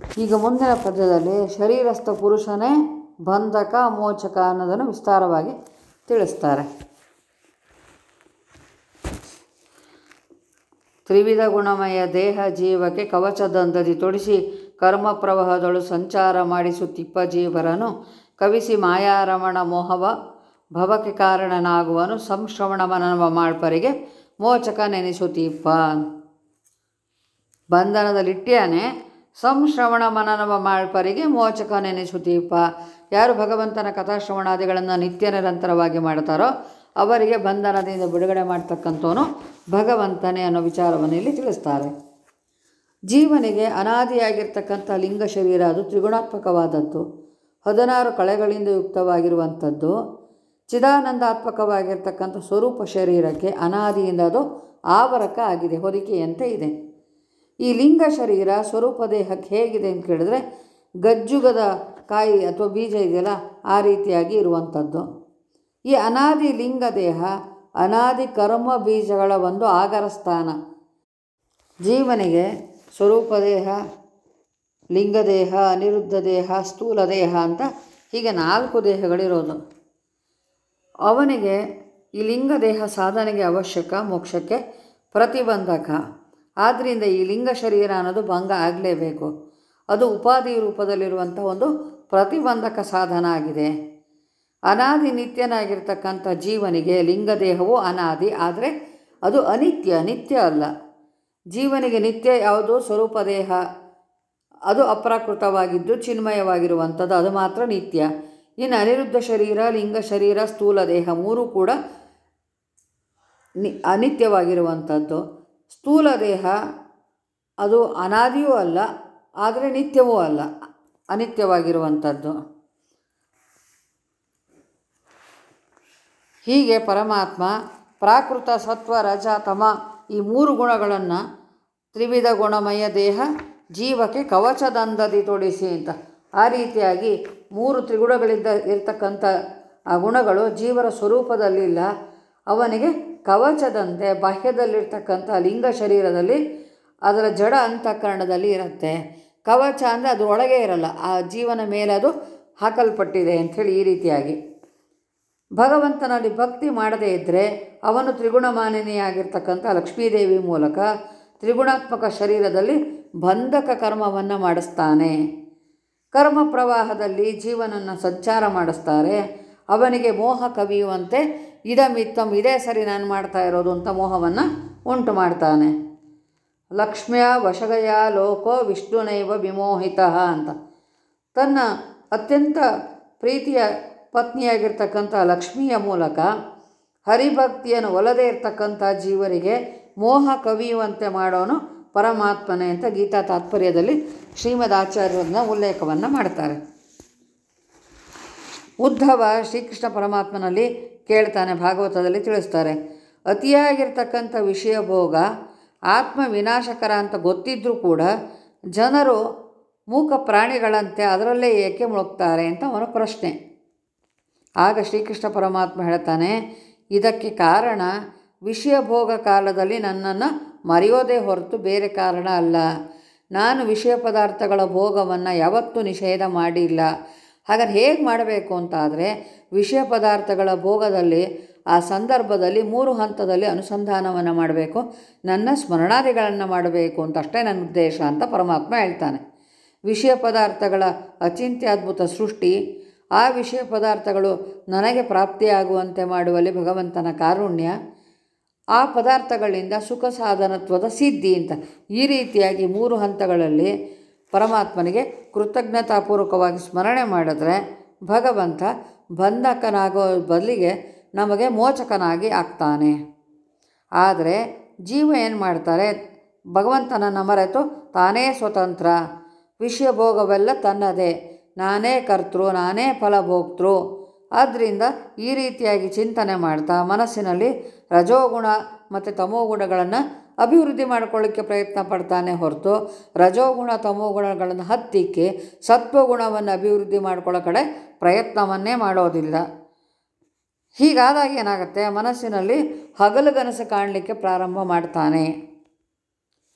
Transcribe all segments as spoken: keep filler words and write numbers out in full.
ಈಗ ಮುಂದಿನ ಪದ್ಯದಲ್ಲಿ ಶರೀರಸ್ಥ ಪುರುಷನೇ ಬಂಧಕ ಮೋಚಕ ಅನ್ನೋದನ್ನು ವಿಸ್ತಾರವಾಗಿ ತಿಳಿಸ್ತಾರೆ. ತ್ರಿವಿಧ ಗುಣಮಯ ದೇಹ ಜೀವಕ್ಕೆ ಕವಚದಂದದಿ ತೊಡಿಸಿ ಕರ್ಮ ಪ್ರವಾಹದಳು ಸಂಚಾರ ಮಾಡಿಸುತ್ತಿಪ್ಪ ಜೀವರನು ಕವಿಸಿ ಮಾಯಾರಮಣ ಮೋಹವ ಭವಕ್ಕೆ ಕಾರಣನಾಗುವನು ಸಂಶ್ರವಣ ಮನನವ ಮಾಳ್ಪರಿಗೆ ಮೋಚಕ ನೆನೆಸುತ್ತೀಪ್ಪ. ಬಂಧನದಲ್ಲಿಟ್ಟಿಯಾನೆ ಸಂಶ್ರವಣ ಮನನವ ಮಾಳ್ಪರಿಗೆ ಮೋಚಕ ನೆನೆಸುತ್ತೀಪ್ಪ. ಯಾರು ಭಗವಂತನ ಕಥಾಶ್ರವಣಾದಿಗಳನ್ನು ನಿತ್ಯ ನಿರಂತರವಾಗಿ ಮಾಡ್ತಾರೋ ಅವರಿಗೆ ಬಂಧನದಿಂದ ಬಿಡುಗಡೆ ಮಾಡ್ತಕ್ಕಂಥವನು ಭಗವಂತನೇ ಅನ್ನೋ ವಿಚಾರವನ್ನು ಇಲ್ಲಿ ತಿಳಿಸ್ತಾರೆ. ಜೀವನಿಗೆ ಅನಾದಿಯಾಗಿರ್ತಕ್ಕಂಥ ಲಿಂಗ ಶರೀರ ಅದು ತ್ರಿಗುಣಾತ್ಮಕವಾದದ್ದು, ಹದಿನಾರು ಕಳೆಗಳಿಂದ ಯುಕ್ತವಾಗಿರುವಂಥದ್ದು. ಚಿದಾನಂದಾತ್ಮಕವಾಗಿರ್ತಕ್ಕಂಥ ಸ್ವರೂಪ ಶರೀರಕ್ಕೆ ಅನಾದಿಯಿಂದ ಅದು ಆವರಕ ಆಗಿದೆ, ಹೊದಿಕೆಯಂತೆ ಇದೆ. ಈ ಲಿಂಗ ಶರೀರ ಸ್ವರೂಪ ದೇಹಕ್ಕೆ ಹೇಗಿದೆ ಅಂತ ಕೇಳಿದ್ರೆ ಗಜ್ಜುಗದ ಕಾಯಿ ಅಥವಾ ಬೀಜ ಇದೆಯಲ್ಲ ಆ ರೀತಿಯಾಗಿ ಇರುವಂಥದ್ದು. ಈ ಅನಾದಿ ಲಿಂಗ ದೇಹ ಅನಾದಿ ಕರ್ಮ ಬೀಜಗಳ ಒಂದು ಆಗರ ಸ್ಥಾನ. ಜೀವನಿಗೆ ಸ್ವರೂಪ ದೇಹ, ಲಿಂಗದೇಹ, ಅನಿರುದ್ಧ ದೇಹ, ಸ್ಥೂಲ ದೇಹ ಅಂತ ಹೀಗೆ ನಾಲ್ಕು ದೇಹಗಳಿರೋದು. ಅವನಿಗೆ ಈ ಲಿಂಗ ದೇಹ ಸಾಧನೆಗೆ ಅವಶ್ಯಕ, ಮೋಕ್ಷಕ್ಕೆ ಪ್ರತಿಬಂಧಕ. ಆದ್ದರಿಂದ ಈ ಲಿಂಗ ಶರೀರ ಅನ್ನೋದು ಭಂಗ ಆಗಲೇಬೇಕು. ಅದು ಉಪಾಧಿ ರೂಪದಲ್ಲಿರುವಂಥ ಒಂದು ಪ್ರತಿಬಂಧಕ ಸಾಧನ ಆಗಿದೆ. ಅನಾದಿ ನಿತ್ಯನಾಗಿರ್ತಕ್ಕಂಥ ಜೀವನಿಗೆ ಲಿಂಗದೇಹವು ಅನಾದಿ, ಆದರೆ ಅದು ಅನಿತ್ಯ, ನಿತ್ಯ ಅಲ್ಲ. ಜೀವನಿಗೆ ನಿತ್ಯ ಯಾವುದು? ಸ್ವರೂಪ ದೇಹ, ಅದು ಅಪ್ರಾಕೃತವಾಗಿದ್ದು ಚಿನ್ಮಯವಾಗಿರುವಂಥದ್ದು, ಅದು ಮಾತ್ರ ನಿತ್ಯ. ಇನ್ನು ಅನಿರುದ್ಧ ಶರೀರ, ಲಿಂಗ ಶರೀರ, ಸ್ಥೂಲ ದೇಹ ಮೂರೂ ಕೂಡ ನಿ ಅನಿತ್ಯವಾಗಿರುವಂಥದ್ದು. ಸ್ಥೂಲ ದೇಹ ಅದು ಅನಾದಿಯೂ ಅಲ್ಲ, ಆದರೆ ನಿತ್ಯವೂ ಅಲ್ಲ, ಅನಿತ್ಯವಾಗಿರುವಂಥದ್ದು. ಹೀಗೆ ಪರಮಾತ್ಮ ಪ್ರಾಕೃತ, ಸತ್ವ, ರಜ, ತಮ ಈ ಮೂರು ಗುಣಗಳನ್ನು ತ್ರಿವಿಧ ಗುಣಮಯ ದೇಹ ಜೀವಕ್ಕೆ ಕವಚದಂದದಿ ತೊಡಿಸಿ ಅಂತ ಆ ರೀತಿಯಾಗಿ ಮೂರು ತ್ರಿಗುಣಗಳಿಂದ ಇರ್ತಕ್ಕಂಥ ಆ ಗುಣಗಳು ಜೀವರ ಸ್ವರೂಪದಲ್ಲಿಲ್ಲ. ಅವನಿಗೆ ಕವಚದಂತೆ ಬಾಹ್ಯದಲ್ಲಿರ್ತಕ್ಕಂಥ ಲಿಂಗ ಶರೀರದಲ್ಲಿ ಅದರ ಜಡ ಅಂತಃಕರಣದಲ್ಲಿ ಇರುತ್ತೆ. ಕವಚ ಅಂದರೆ ಅದು ಒಳಗೆ ಇರಲ್ಲ, ಆ ಜೀವನ ಮೇಲೆ ಅದು ಹಾಕಲ್ಪಟ್ಟಿದೆ ಅಂಥೇಳಿ. ಈ ರೀತಿಯಾಗಿ ಭಗವಂತನಲ್ಲಿ ಭಕ್ತಿ ಮಾಡದೇ ಇದ್ದರೆ ಅವನು ತ್ರಿಗುಣಮಾನಿನಿಯಾಗಿರ್ತಕ್ಕಂಥ ಲಕ್ಷ್ಮೀದೇವಿ ಮೂಲಕ ತ್ರಿಗುಣಾತ್ಮಕ ಶರೀರದಲ್ಲಿ ಬಂಧಕ ಕರ್ಮವನ್ನು ಮಾಡಿಸ್ತಾನೆ. ಕರ್ಮ ಪ್ರವಾಹದಲ್ಲಿ ಜೀವನನ್ನು ಸಂಚಾರ ಮಾಡಿಸ್ತಾರೆ. ಅವನಿಗೆ ಮೋಹ ಕವಿಯುವಂತೆ ಇದಮಿತ್ತಂ, ಇದೇ ಸರಿ ನಾನು ಮಾಡ್ತಾ ಇರೋದು ಅಂತ ಮೋಹವನ್ನು ಉಂಟು ಮಾಡ್ತಾನೆ. ಲಕ್ಷ್ಮ್ಯ ವಶಗಯ ಲೋಕೋ ವಿಷ್ಣುನೈವ ವಿಮೋಹಿತ ಅಂತ ತನ್ನ ಅತ್ಯಂತ ಪ್ರೀತಿಯ ಪತ್ನಿಯಾಗಿರ್ತಕ್ಕಂಥ ಲಕ್ಷ್ಮಿಯ ಮೂಲಕ ಹರಿಭಕ್ತಿಯನ್ನು ಒಲದೇ ಇರ್ತಕ್ಕಂಥ ಜೀವರಿಗೆ ಮೋಹ ಕವಿಯುವಂತೆ ಮಾಡೋನು ಪರಮಾತ್ಮನೇ ಅಂತ ಗೀತಾ ತಾತ್ಪರ್ಯದಲ್ಲಿ ಶ್ರೀಮದ್ ಆಚಾರ್ಯರನ್ನ ಉಲ್ಲೇಖವನ್ನು ಮಾಡ್ತಾರೆ. ಉದ್ಧವ ಶ್ರೀಕೃಷ್ಣ ಪರಮಾತ್ಮನಲ್ಲಿ ಕೇಳ್ತಾನೆ, ಭಾಗವತದಲ್ಲಿ ತಿಳಿಸ್ತಾರೆ. ಅತಿಯಾಗಿರ್ತಕ್ಕಂಥ ವಿಷಯ ಭೋಗ ಆತ್ಮ ವಿನಾಶಕರ ಅಂತ ಗೊತ್ತಿದ್ದರೂ ಕೂಡ ಜನರು ಮೂಕ ಪ್ರಾಣಿಗಳಂತೆ ಅದರಲ್ಲೇ ಏಕೆ ಮುಳುಗ್ತಾರೆ ಅಂತ ಅವನ ಪ್ರಶ್ನೆ. ಆಗ ಶ್ರೀಕೃಷ್ಣ ಪರಮಾತ್ಮ ಹೇಳ್ತಾನೆ, ಇದಕ್ಕೆ ಕಾರಣ ವಿಷಯ ಭೋಗ ಕಾಲದಲ್ಲಿ ನನ್ನನ್ನು ಮರೆಯೋದೇ ಹೊರತು ಬೇರೆ ಕಾರಣ ಅಲ್ಲ. ನಾನು ವಿಷಯ ಪದಾರ್ಥಗಳ ಭೋಗವನ್ನು ಯಾವತ್ತೂ ನಿಷೇಧ ಮಾಡಿಲ್ಲ. ಹಾಗಾದ್ರೆ ಹೇಗೆ ಮಾಡಬೇಕು ಅಂತಾದರೆ ವಿಷಯ ಪದಾರ್ಥಗಳ ಭೋಗದಲ್ಲಿ ಆ ಸಂದರ್ಭದಲ್ಲಿ ಮೂರು ಹಂತದಲ್ಲಿ ಅನುಸಂಧಾನವನ್ನು ಮಾಡಬೇಕು, ನನ್ನ ಸ್ಮರಣಾದಿಗಳನ್ನು ಮಾಡಬೇಕು ಅಂತ ಅಷ್ಟೇ ನನ್ನ ಉದ್ದೇಶ ಅಂತ ಪರಮಾತ್ಮ ಹೇಳ್ತಾನೆ. ವಿಷಯ ಪದಾರ್ಥಗಳ ಅಚಿಂತ್ಯದ್ಭುತ ಸೃಷ್ಟಿ, ಆ ವಿಷಯ ಪದಾರ್ಥಗಳು ನನಗೆ ಪ್ರಾಪ್ತಿಯಾಗುವಂತೆ ಮಾಡುವಲ್ಲಿ ಭಗವಂತನ ಕಾರುಣ್ಯ, ಆ ಪದಾರ್ಥಗಳಿಂದ ಸುಖ ಸಾಧನತ್ವದ ಸಿದ್ಧಿ ಅಂತ ಈ ರೀತಿಯಾಗಿ ಮೂರು ಹಂತಗಳಲ್ಲಿ ಪರಮಾತ್ಮನಿಗೆ ಕೃತಜ್ಞತಾಪೂರ್ವಕವಾಗಿ ಸ್ಮರಣೆ ಮಾಡಿದ್ರೆ ಭಗವಂತ ಬಂಧಕನಾಗೋ ಬದಲಿಗೆ ನಮಗೆ ಮೋಚಕನಾಗಿ ಆಗ್ತಾನೆ. ಆದರೆ ಜೀವ ಏನು ಮಾಡ್ತಾರೆ, ಭಗವಂತನನ್ನು ಮರೆತು ತಾನೇ ಸ್ವತಂತ್ರ, ವಿಷಯ ಭೋಗವೆಲ್ಲ ತನ್ನದೇ, ನಾನೇ ಕರ್ತೃ, ನಾನೇ ಫಲಭೋಕ್ತೃ. ಆದ್ದರಿಂದ ಈ ರೀತಿಯಾಗಿ ಚಿಂತನೆ ಮಾಡ್ತಾ ಮನಸ್ಸಿನಲ್ಲಿ ರಜೋಗುಣ ಮತ್ತು ತಮೋಗುಣಗಳನ್ನು ಅಭಿವೃದ್ಧಿ ಮಾಡಿಕೊಳ್ಳಿಕ್ಕೆ ಪ್ರಯತ್ನ ಪಡ್ತಾನೆ ಹೊರತು ರಜೋಗುಣ ತಮೋಗುಣಗಳನ್ನು ಹತ್ತಿಕ್ಕೆ ಸತ್ವಗುಣವನ್ನು ಅಭಿವೃದ್ಧಿ ಮಾಡ್ಕೊಳ್ಳೋ ಕಡೆ ಪ್ರಯತ್ನವನ್ನೇ ಮಾಡೋದಿಲ್ಲ. ಹೀಗಾದಾಗ ಏನಾಗುತ್ತೆ, ಮನಸ್ಸಿನಲ್ಲಿ ಹಗಲುಗನಸು ಕಾಣಲಿಕ್ಕೆ ಪ್ರಾರಂಭ ಮಾಡ್ತಾನೆ.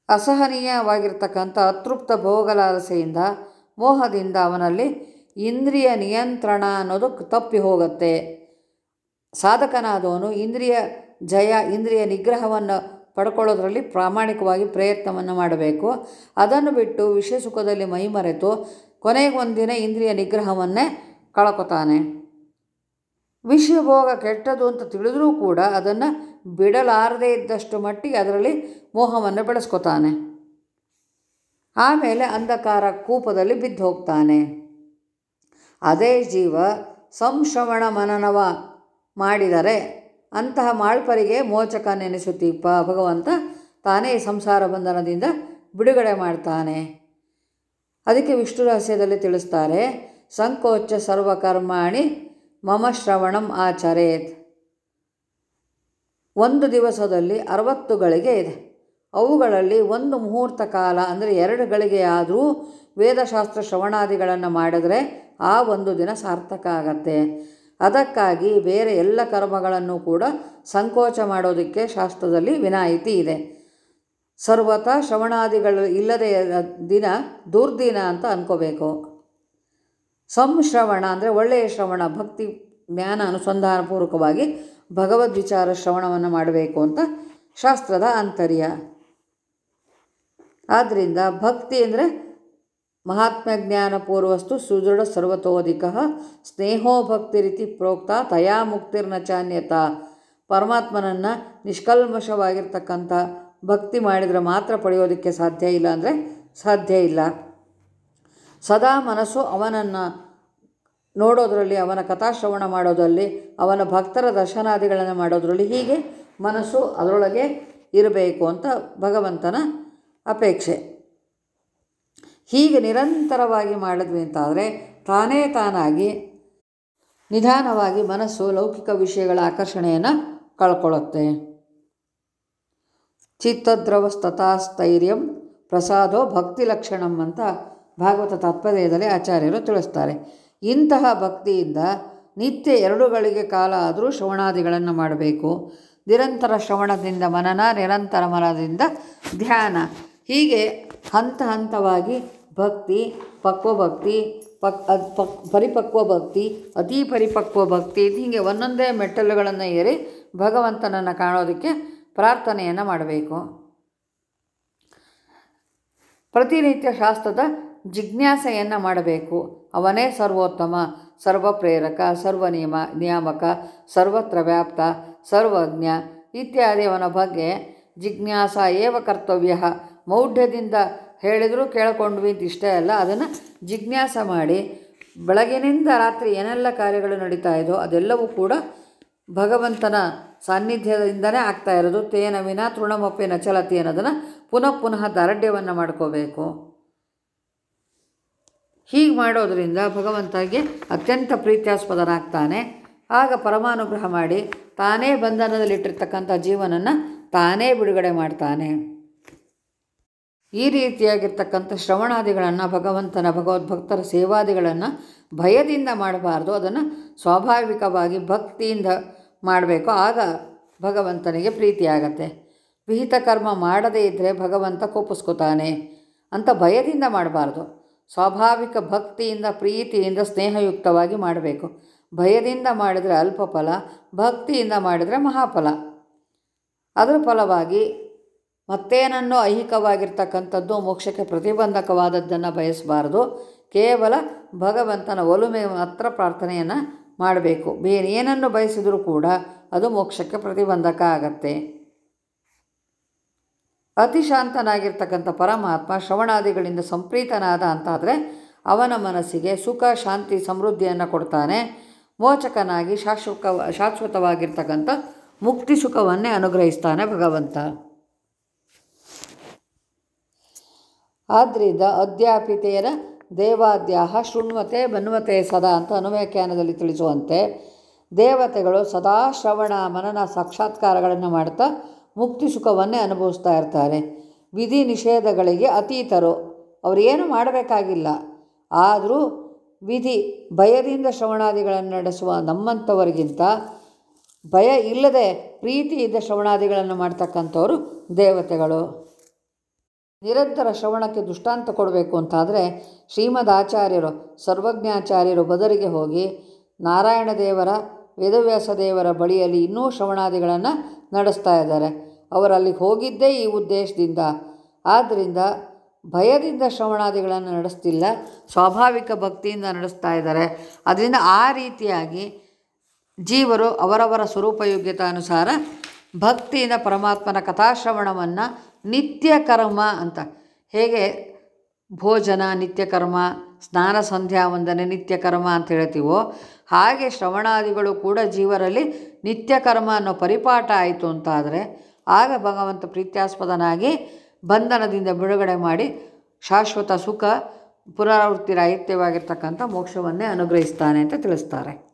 ಅಸಹನೀಯವಾಗಿರ್ತಕ್ಕಂಥ ಅತೃಪ್ತ ಭೋಗಲಾಲಸೆಯಿಂದ ಮೋಹದಿಂದ ಅವನಲ್ಲಿ ಇಂದ್ರಿಯ ನಿಯಂತ್ರಣ ಅನ್ನೋದು ತಪ್ಪಿ ಹೋಗುತ್ತೆ. ಸಾಧಕನಾದವನು ಇಂದ್ರಿಯ ಜಯ ಇಂದ್ರಿಯ ನಿಗ್ರಹವನ್ನು ಪಡ್ಕೊಳ್ಳೋದ್ರಲ್ಲಿ ಪ್ರಾಮಾಣಿಕವಾಗಿ ಪ್ರಯತ್ನವನ್ನು ಮಾಡಬೇಕು. ಅದನ್ನು ಬಿಟ್ಟು ವಿಷಯ ಸುಖದಲ್ಲಿ ಮೈಮರೆತು ಕೊನೆಗೊಂದಿನ ಇಂದ್ರಿಯ ನಿಗ್ರಹವನ್ನೇ ಕಳ್ಕೊತಾನೆ. ವಿಷಯ ಭೋಗ ಕೆಟ್ಟದು ಅಂತ ತಿಳಿದರೂ ಕೂಡ ಅದನ್ನು ಬಿಡಲಾರದೇ ಇದ್ದಷ್ಟು ಮಟ್ಟಿಗೆ ಅದರಲ್ಲಿ ಮೋಹವನ್ನು ಬೆಳೆಸ್ಕೊತಾನೆ. ಆಮೇಲೆ ಅಂಧಕಾರ ಕೂಪದಲ್ಲಿ ಬಿದ್ದು ಹೋಗ್ತಾನೆ. ಅದೇ ಜೀವ ಸಂಶ್ರವಣ ಮನನವ ಮಾಡಿದರೆ ಅಂತಹ ಮಾಳ್ಪರಿಗೆ ಮೋಚಕ ನೆನೆಸುತ್ತೀಪ ಭಗವಂತ ತಾನೇ ಸಂಸಾರ ಬಂಧನದಿಂದ ಬಿಡುಗಡೆ ಮಾಡ್ತಾನೆ. ಅದಕ್ಕೆ ವಿಷ್ಣು ರಹಸ್ಯದಲ್ಲಿ ತಿಳಿಸ್ತಾರೆ, ಸಂಕೋಚ ಸರ್ವಕರ್ಮಾಣಿ ಮಮ ಶ್ರವಣಂ ಆಚರೇತ್. ಒಂದು ದಿವಸದಲ್ಲಿ ಅರವತ್ತು ಗಳಿಗೆ ಇದೆ. ಅವುಗಳಲ್ಲಿ ಒಂದು ಮುಹೂರ್ತ ಕಾಲ ಅಂದರೆ ಎರಡು ಗಳಿಗೆ ಆದರೂ ವೇದಶಾಸ್ತ್ರ ಶ್ರವಣಾದಿಗಳನ್ನು ಮಾಡಿದರೆ ಆ ಒಂದು ದಿನ ಸಾರ್ಥಕ ಆಗತ್ತೆ. ಅದಕ್ಕಾಗಿ ಬೇರೆ ಎಲ್ಲ ಕರ್ಮಗಳನ್ನು ಕೂಡ ಸಂಕೋಚ ಮಾಡೋದಕ್ಕೆ ಶಾಸ್ತ್ರದಲ್ಲಿ ವಿನಾಯಿತಿ ಇದೆ. ಸರ್ವತಾ ಶ್ರವಣಾದಿಗಳು ಇಲ್ಲದೆ ದಿನ ದುರ್ದಿನ ಅಂತ ಅಂದ್ಕೋಬೇಕು. ಸಂಶ್ರವಣ ಅಂದರೆ ಒಳ್ಳೆಯ ಶ್ರವಣ, ಭಕ್ತಿ ಜ್ಞಾನ ಅನುಸಂಧಾನಪೂರ್ವಕವಾಗಿ ಭಗವದ್ವಿಚಾರ ಶ್ರವಣವನ್ನು ಮಾಡಬೇಕು ಅಂತ ಶಾಸ್ತ್ರದ ಆಂತರ್ಯ. ಆದ್ದರಿಂದ ಭಕ್ತಿ ಅಂದರೆ ಮಹಾತ್ಮ ಜ್ಞಾನಪೂರ್ವಸ್ತು ಸುದೃಢ ಸರ್ವತೋಧಿಕ ಸ್ನೇಹೋ ಭಕ್ತಿ ರೀತಿ ಪ್ರೋಕ್ತ ತಯಾ ಮುಕ್ತಿರ್ನ ಚಾನ್ಯತ. ಪರಮಾತ್ಮನನ್ನು ನಿಷ್ಕಲ್ಮಶವಾಗಿರ್ತಕ್ಕಂಥ ಭಕ್ತಿ ಮಾಡಿದರೆ ಮಾತ್ರ ಪಡೆಯೋದಕ್ಕೆ ಸಾಧ್ಯ, ಇಲ್ಲ ಅಂದರೆ ಸಾಧ್ಯ ಇಲ್ಲ. ಸದಾ ಮನಸ್ಸು ಅವನನ್ನು ನೋಡೋದರಲ್ಲಿ, ಅವನ ಕಥಾಶ್ರವಣ ಮಾಡೋದರಲ್ಲಿ, ಅವನ ಭಕ್ತರ ದರ್ಶನಾದಿಗಳನ್ನು ಮಾಡೋದರಲ್ಲಿ, ಹೀಗೆ ಮನಸ್ಸು ಅದರೊಳಗೆ ಇರಬೇಕು ಅಂತ ಭಗವಂತನ ಅಪೇಕ್ಷೆ. ಹೀಗೆ ನಿರಂತರವಾಗಿ ಮಾಡಿದ್ವಿ ಅಂತಾದರೆ ತಾನೇ ತಾನಾಗಿ ನಿಧಾನವಾಗಿ ಮನಸ್ಸು ಲೌಕಿಕ ವಿಷಯಗಳ ಆಕರ್ಷಣೆಯನ್ನು ಕಳ್ಕೊಳ್ಳುತ್ತೆ. ಚಿತ್ತದ್ರವಸ್ತಥಾಸ್ಥೈರ್ಯಂ ಪ್ರಸಾದೋ ಭಕ್ತಿ ಲಕ್ಷಣಂ ಅಂತ ಭಾಗವತ ತಾತ್ಪರ್ಯದಲ್ಲಿ ಆಚಾರ್ಯರು ತಿಳಿಸ್ತಾರೆ. ಇಂತಹ ಭಕ್ತಿಯಿಂದ ನಿತ್ಯ ಎರಡು ಗಳಿಗೆ ಕಾಲ ಆದರೂ ಶ್ರವಣಾದಿಗಳನ್ನು ಮಾಡಬೇಕು. ನಿರಂತರ ಶ್ರವಣದಿಂದ ಮನನ, ನಿರಂತರ ಮನದಿಂದ ಧ್ಯಾನ, ಹೀಗೆ ಹಂತ ಹಂತವಾಗಿ ಭಕ್ತಿ, ಪಕ್ವ ಭಕ್ತಿ, ಪಕ್ ಅದು ಪಕ್ ಪರಿಪಕ್ವ ಭಕ್ತಿ, ಅತಿ ಪರಿಪಕ್ವ ಭಕ್ತಿ, ಹೀಗೆ ಒಂದೊಂದೇ ಮೆಟ್ಟಲುಗಳನ್ನು ಏರಿ ಭಗವಂತನನ್ನು ಕಾಣೋದಕ್ಕೆ ಪ್ರಾರ್ಥನೆಯನ್ನು ಮಾಡಬೇಕು. ಪ್ರತಿನಿತ್ಯ ಶಾಸ್ತ್ರದ ಜಿಜ್ಞಾಸೆಯನ್ನು ಮಾಡಬೇಕು. ಅವನೇ ಸರ್ವೋತ್ತಮ, ಸರ್ವಪ್ರೇರಕ, ಸರ್ವನಿಯಮ ನಿಯಾಮಕ, ಸರ್ವತ್ರ ವ್ಯಾಪ್ತ, ಸರ್ವಜ್ಞ ಇತ್ಯಾದಿ ಅವನ ಬಗ್ಗೆ ಜಿಜ್ಞಾಸ ಏವ ಕರ್ತವ್ಯ. ಮೌಢ್ಯದಿಂದ ಹೇಳಿದರೂ ಕೇಳಿಕೊಂಡ್ವಿ ಅಂತ ಇಷ್ಟೇ ಅಲ್ಲ, ಅದನ್ನು ಜಿಜ್ಞಾಸ ಮಾಡಿ ಬೆಳಗಿನಿಂದ ರಾತ್ರಿ ಏನೆಲ್ಲ ಕಾರ್ಯಗಳು ನಡೀತಾ ಇದೋ ಅದೆಲ್ಲವೂ ಕೂಡ ಭಗವಂತನ ಸಾನ್ನಿಧ್ಯದಿಂದನೇ ಆಗ್ತಾ ಇರೋದು. ತೇನ ವಿನ ತೃಣಮಪ್ಪೆ ನಚಲತಿ ಅನ್ನೋದನ್ನು ಪುನಃ ಪುನಃ ದಾರ್ಢ್ಯವನ್ನು ಮಾಡ್ಕೋಬೇಕು. ಹೀಗೆ ಮಾಡೋದರಿಂದ ಭಗವಂತನಿಗೆ ಅತ್ಯಂತ ಪ್ರೀತ್ಯಾಸ್ಪದನಾಗ್ತಾನೆ. ಆಗ ಪರಮಾನುಗ್ರಹ ಮಾಡಿ ತಾನೇ ಬಂಧನದಲ್ಲಿಟ್ಟಿರ್ತಕ್ಕಂಥ ಜೀವನನ್ನು ತಾನೇ ಬಿಡುಗಡೆ ಮಾಡ್ತಾನೆ. ಈ ರೀತಿಯಾಗಿರ್ತಕ್ಕಂಥ ಶ್ರವಣಾದಿಗಳನ್ನು, ಭಗವಂತನ ಭಗವದ್ಭಕ್ತರ ಸೇವಾದಿಗಳನ್ನು ಭಯದಿಂದ ಮಾಡಬಾರ್ದು. ಅದನ್ನು ಸ್ವಾಭಾವಿಕವಾಗಿ ಭಕ್ತಿಯಿಂದ ಮಾಡಬೇಕು. ಆಗ ಭಗವಂತನಿಗೆ ಪ್ರೀತಿಯಾಗತ್ತೆ. ವಿಹಿತ ಕರ್ಮ ಮಾಡದೇ ಇದ್ದರೆ ಭಗವಂತ ಕೋಪಿಸ್ಕೊತಾನೆ ಅಂತ ಭಯದಿಂದ ಮಾಡಬಾರ್ದು. ಸ್ವಾಭಾವಿಕ ಭಕ್ತಿಯಿಂದ, ಪ್ರೀತಿಯಿಂದ, ಸ್ನೇಹಯುಕ್ತವಾಗಿ ಮಾಡಬೇಕು. ಭಯದಿಂದ ಮಾಡಿದರೆ ಅಲ್ಪ ಫಲ, ಭಕ್ತಿಯಿಂದ ಮಾಡಿದರೆ ಮಹಾಫಲ. ಅದರ ಫಲವಾಗಿ ಮತ್ತೇನನ್ನೋ ಐಹಿಕವಾಗಿರ್ತಕ್ಕಂಥದ್ದು ಮೋಕ್ಷಕ್ಕೆ ಪ್ರತಿಬಂಧಕವಾದದ್ದನ್ನು ಬಯಸಬಾರ್ದು. ಕೇವಲ ಭಗವಂತನ ಒಲುಮೆ ಮಾತ್ರ ಪ್ರಾರ್ಥನೆಯನ್ನು ಮಾಡಬೇಕು. ಬೇರೆ ಏನನ್ನು ಬಯಸಿದರೂ ಕೂಡ ಅದು ಮೋಕ್ಷಕ್ಕೆ ಪ್ರತಿಬಂಧಕ ಆಗತ್ತೆ. ಅತಿಶಾಂತನಾಗಿರ್ತಕ್ಕಂಥ ಪರಮಾತ್ಮ ಶ್ರವಣಾದಿಗಳಿಂದ ಸಂಪ್ರೀತನಾದ ಅಂತಾದರೆ ಅವನ ಮನಸ್ಸಿಗೆ ಸುಖ, ಶಾಂತಿ, ಸಮೃದ್ಧಿಯನ್ನು ಕೊಡ್ತಾನೆ. ಮೋಚಕನಾಗಿ ಶಾಶ್ವತ ಶಾಶ್ವತವಾಗಿರ್ತಕ್ಕಂಥ ಮುಕ್ತಿ ಸುಖವನ್ನೇ ಅನುಗ್ರಹಿಸ್ತಾನೆ ಭಗವಂತ. ಆದ್ದರಿಂದ ಅದ್ಯಾಪಿತೇನ ದೇವಾದ್ಯಾಹ ಶೃಣ್ವತೆ ಬನ್ವತೆ ಸದಾ ಅಂತ ಅನುವ್ಯಾಖ್ಯಾನದಲ್ಲಿ ತಿಳಿಸುವಂತೆ ದೇವತೆಗಳು ಸದಾ ಶ್ರವಣ ಮನನ ಸಾಕ್ಷಾತ್ಕಾರಗಳನ್ನು ಮಾಡ್ತಾ ಮುಕ್ತಿ ಸುಖವನ್ನೇ ಅನುಭವಿಸ್ತಾ ಇರ್ತಾರೆ. ವಿಧಿ ನಿಷೇಧಗಳಿಗೆ ಅತೀತರು, ಅವರೇನು ಮಾಡಬೇಕಾಗಿಲ್ಲ. ಆದರೂ ವಿಧಿ ಭಯದಿಂದ ಶ್ರವಣಾದಿಗಳನ್ನು ನಡೆಸುವ ನಮ್ಮಂಥವರಿಗಿಂತ ಭಯ ಇಲ್ಲದೆ ಪ್ರೀತಿಯಿಂದ ಶ್ರವಣಾದಿಗಳನ್ನು ಮಾಡ್ತಕ್ಕಂಥವರು ದೇವತೆಗಳು. ನಿರಂತರ ಶ್ರವಣಕ್ಕೆ ದೃಷ್ಟಾಂತ ಕೊಡಬೇಕು ಅಂತಾದರೆ ಶ್ರೀಮದ್ ಆಚಾರ್ಯರು ಸರ್ವಜ್ಞಾಚಾರ್ಯರು ಬದರಿಗೆ ಹೋಗಿ ನಾರಾಯಣ ದೇವರ ವೇದವ್ಯಾಸ ದೇವರ ಬಳಿಯಲ್ಲಿ ಇನ್ನೂ ಶ್ರವಣಾದಿಗಳನ್ನು ನಡೆಸ್ತಾ ಇದ್ದಾರೆ. ಅವರಲ್ಲಿ ಹೋಗಿದ್ದೇ ಈ ಉದ್ದೇಶದಿಂದ. ಆದ್ದರಿಂದ ಭಯದಿಂದ ಶ್ರವಣಾದಿಗಳನ್ನು ನಡೆಸ್ತಿಲ್ಲ, ಸ್ವಾಭಾವಿಕ ಭಕ್ತಿಯಿಂದ ನಡೆಸ್ತಾ ಇದ್ದಾರೆ. ಅದರಿಂದ ಆ ರೀತಿಯಾಗಿ ಜೀವರು ಅವರವರ ಸ್ವರೂಪಯೋಗ್ಯತಾನುಸಾರ ಭಕ್ತಿಯಿಂದ ಪರಮಾತ್ಮನ ಕಥಾಶ್ರವಣವನ್ನು ನಿತ್ಯ ಕರ್ಮ ಅಂತ, ಹೇಗೆ ಭೋಜನ ನಿತ್ಯ ಕರ್ಮ, ಸ್ನಾನ ಸಂಧ್ಯಾ ವಂದನೆ ನಿತ್ಯ ಕರ್ಮ ಅಂತ ಹೇಳ್ತೀವೋ, ಹಾಗೆ ಶ್ರವಣಾದಿಗಳು ಕೂಡ ಜೀವರಲ್ಲಿ ನಿತ್ಯ ಕರ್ಮ ಅನ್ನೋ ಪರಿಪಾಠ ಆಯಿತು ಅಂತಾದರೆ ಆಗ ಭಗವಂತ ಪ್ರೀತ್ಯಾಸ್ಪದನಾಗಿ ಬಂಧನದಿಂದ ಬಿಡುಗಡೆ ಮಾಡಿ ಶಾಶ್ವತ ಸುಖ ಪುನರಾವೃತ್ತಿ ರಾಹಿತ್ಯವಾಗಿರ್ತಕ್ಕಂಥ ಮೋಕ್ಷವನ್ನೇ ಅನುಗ್ರಹಿಸ್ತಾನೆ ಅಂತ ತಿಳಿಸ್ತಾರೆ.